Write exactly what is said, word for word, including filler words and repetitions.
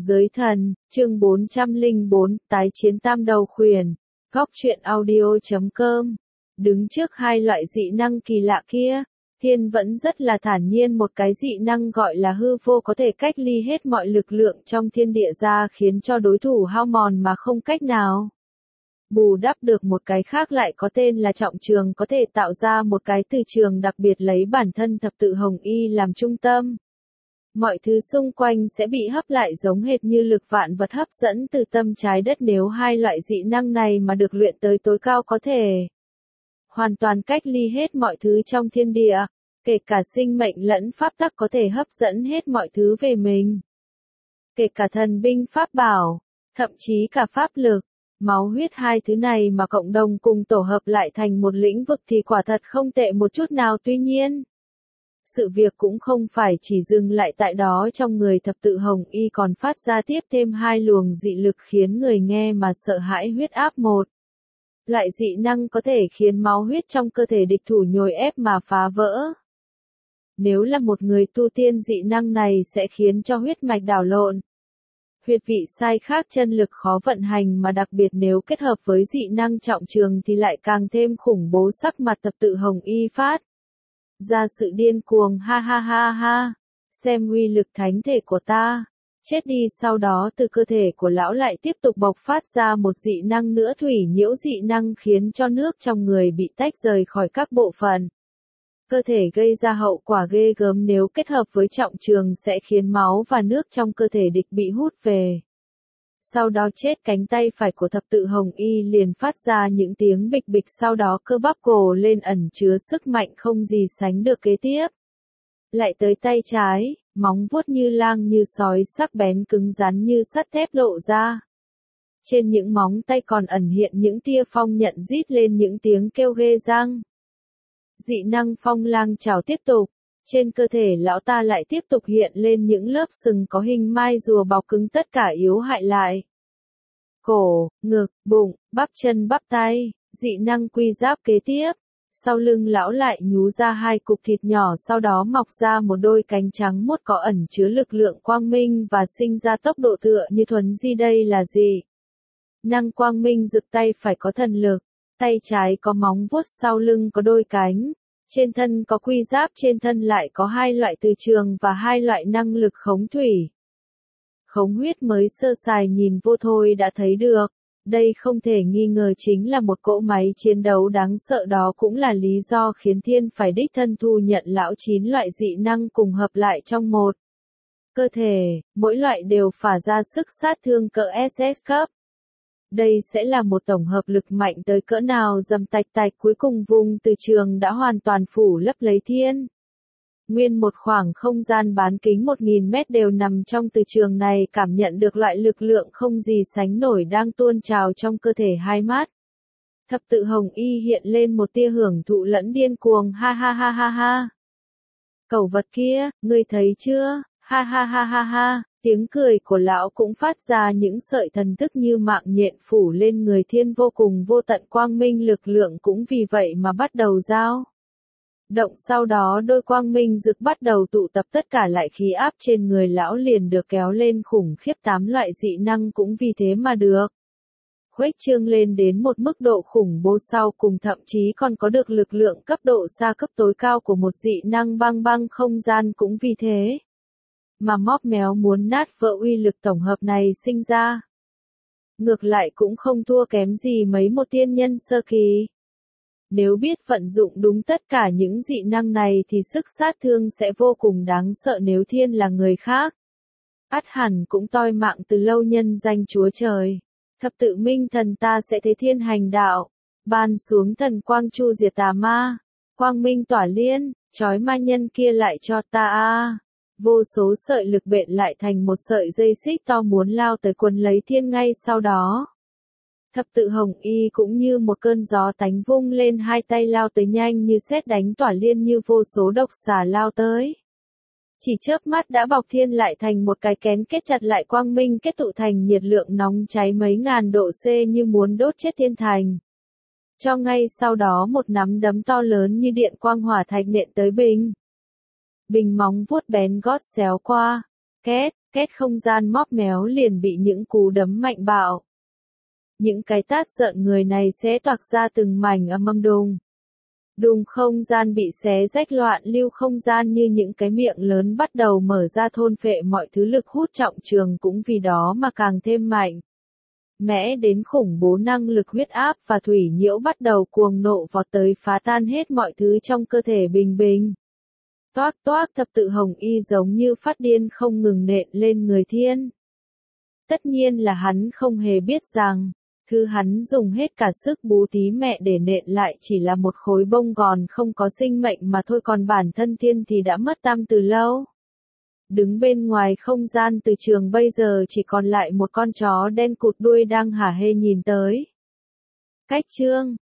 Giới thần, chương bốn trăm lẻ bốn, tái chiến tam đầu khuyển. Góc truyện audio chấm com. Đứng trước hai loại dị năng kỳ lạ kia, Thiên vẫn rất là thản nhiên, một cái dị năng gọi là hư vô có thể cách ly hết mọi lực lượng trong thiên địa ra, khiến cho đối thủ hao mòn mà không cách nào bù đắp được. Một cái khác lại có tên là trọng trường, có thể tạo ra một cái từ trường đặc biệt lấy bản thân thập tự hồng y làm trung tâm. Mọi thứ xung quanh sẽ bị hấp lại giống hệt như lực vạn vật hấp dẫn từ tâm trái đất. Nếu hai loại dị năng này mà được luyện tới tối cao, có thể hoàn toàn cách ly hết mọi thứ trong thiên địa, kể cả sinh mệnh lẫn pháp tắc, có thể hấp dẫn hết mọi thứ về mình. Kể cả thần binh pháp bảo, thậm chí cả pháp lực, máu huyết, hai thứ này mà cộng đồng cùng tổ hợp lại thành một lĩnh vực thì quả thật không tệ một chút nào. Tuy nhiên, sự việc cũng không phải chỉ dừng lại tại đó. Trong người thập tự hồng y còn phát ra tiếp thêm hai luồng dị lực khiến người nghe mà sợ hãi. Huyết áp một loại dị năng có thể khiến máu huyết trong cơ thể địch thủ nhồi ép mà phá vỡ. Nếu là một người tu tiên, dị năng này sẽ khiến cho huyết mạch đảo lộn, huyệt vị sai khác, chân lực khó vận hành, mà đặc biệt nếu kết hợp với dị năng trọng trường thì lại càng thêm khủng bố. Sắc mặt thập tự hồng y phát ra sự điên cuồng, ha ha ha ha, xem uy lực thánh thể của ta. Chết đi. Sau đó từ cơ thể của lão lại tiếp tục bộc phát ra một dị năng nữa, thủy nhiễu dị năng, khiến cho nước trong người bị tách rời khỏi các bộ phận cơ thể, gây ra hậu quả ghê gớm. Nếu kết hợp với trọng trường sẽ khiến máu và nước trong cơ thể địch bị hút về. Sau đó chết. Cánh tay phải của thập tự hồng y liền phát ra những tiếng bịch bịch, sau đó cơ bắp cổ lên ẩn chứa sức mạnh không gì sánh được. Kế tiếp lại tới tay trái, móng vuốt như lang như sói, sắc bén cứng rắn như sắt thép lộ ra. Trên những móng tay còn ẩn hiện những tia phong nhận, rít lên những tiếng kêu ghê răng. Dị năng phong lang trảo tiếp tục. Trên cơ thể lão ta lại tiếp tục hiện lên những lớp sừng có hình mai rùa bọc cứng, tất cả yếu hại lại. Cổ, ngực, bụng, bắp chân, bắp tay, dị năng quy giáp. Kế tiếp, sau lưng lão lại nhú ra hai cục thịt nhỏ, sau đó mọc ra một đôi cánh trắng muốt có ẩn chứa lực lượng quang minh và sinh ra tốc độ tựa như thuấn di. Đây là gì? Năng quang minh rực. Tay phải có thần lực, tay trái có móng vuốt, sau lưng có đôi cánh, trên thân có quy giáp, trên thân lại có hai loại từ trường và hai loại năng lực khống thủy, khống huyết. Mới sơ sài nhìn vô thôi đã thấy được, đây không thể nghi ngờ chính là một cỗ máy chiến đấu đáng sợ. Đó cũng là lý do khiến Thiên phải đích thân thu nhận lão chín loại dị năng cùng hợp lại trong một cơ thể, mỗi loại đều phả ra sức sát thương cỡ ét ét cấp. Đây sẽ là một tổng hợp lực mạnh tới cỡ nào. Dầm tạch tạch. Cuối cùng vùng từ trường đã hoàn toàn phủ lấp lấy Thiên. Nguyên một khoảng không gian bán kính một nghìn mét đều nằm trong từ trường này, cảm nhận được loại lực lượng không gì sánh nổi đang tuôn trào trong cơ thể. Hai mắt thập tự hồng y hiện lên một tia hưởng thụ lẫn điên cuồng, ha ha ha ha ha. Cẩu vật kia, ngươi thấy chưa? Ha ha ha ha ha. Tiếng cười của lão cũng phát ra những sợi thần thức như mạng nhện phủ lên người Thiên. Vô cùng vô tận quang minh lực lượng cũng vì vậy mà bắt đầu dao động. Sau đó đôi quang minh rực bắt đầu tụ tập, tất cả lại khí áp trên người lão liền được kéo lên khủng khiếp. Tám loại dị năng cũng vì thế mà được khuếch trương lên đến một mức độ khủng bố. Sau cùng thậm chí còn có được lực lượng cấp độ xa, cấp tối cao của một dị năng băng băng không gian cũng vì thế mà móp méo muốn nát vỡ. Uy lực tổng hợp này sinh ra ngược lại cũng không thua kém gì mấy một tiên nhân sơ kỳ. Nếu biết vận dụng đúng tất cả những dị năng này thì sức sát thương sẽ vô cùng đáng sợ. Nếu Thiên là người khác, ắt hẳn cũng toi mạng từ lâu. Nhân danh Chúa Trời, thập tự minh thần, ta sẽ thế Thiên hành đạo, ban xuống thần quang chu diệt tà ma, quang minh tỏa liên, trói ma nhân kia lại cho ta a. Vô số sợi lực bện lại thành một sợi dây xích to muốn lao tới quấn lấy Thiên. Ngay sau đó, thập tự hồng y cũng như một cơn gió tánh vung lên hai tay lao tới, nhanh như sét đánh, tỏa liên như vô số độc xà lao tới. Chỉ chớp mắt đã bọc Thiên lại thành một cái kén, kết chặt lại quang minh, kết tụ thành nhiệt lượng nóng cháy mấy ngàn độ C, như muốn đốt chết Thiên thành. Cho ngay sau đó một nắm đấm to lớn như điện quang hỏa thạch nện tới Bình. Bình móng vuốt bén gót xéo qua. Két, két không gian móp méo liền bị những cú đấm mạnh bạo. Những cái tát giận người này xé toạc ra từng mảnh âm âm đùng. Đùng không gian bị xé rách, loạn lưu không gian như những cái miệng lớn bắt đầu mở ra thôn phệ mọi thứ, lực hút trọng trường cũng vì đó mà càng thêm mạnh. Mẽ đến khủng bố, năng lực huyết áp và thủy nhiễu bắt đầu cuồng nộ vọt tới, phá tan hết mọi thứ trong cơ thể Bình Bình. Toác toác, thập tự hồng y giống như phát điên không ngừng nện lên người Thiên. Tất nhiên là hắn không hề biết rằng, thứ hắn dùng hết cả sức bú tí mẹ để nện lại chỉ là một khối bông gòn không có sinh mệnh mà thôi, còn bản thân Thiên thì đã mất tăm từ lâu. Đứng bên ngoài không gian từ trường bây giờ chỉ còn lại một con chó đen cụt đuôi đang hả hê nhìn tới. Cách chương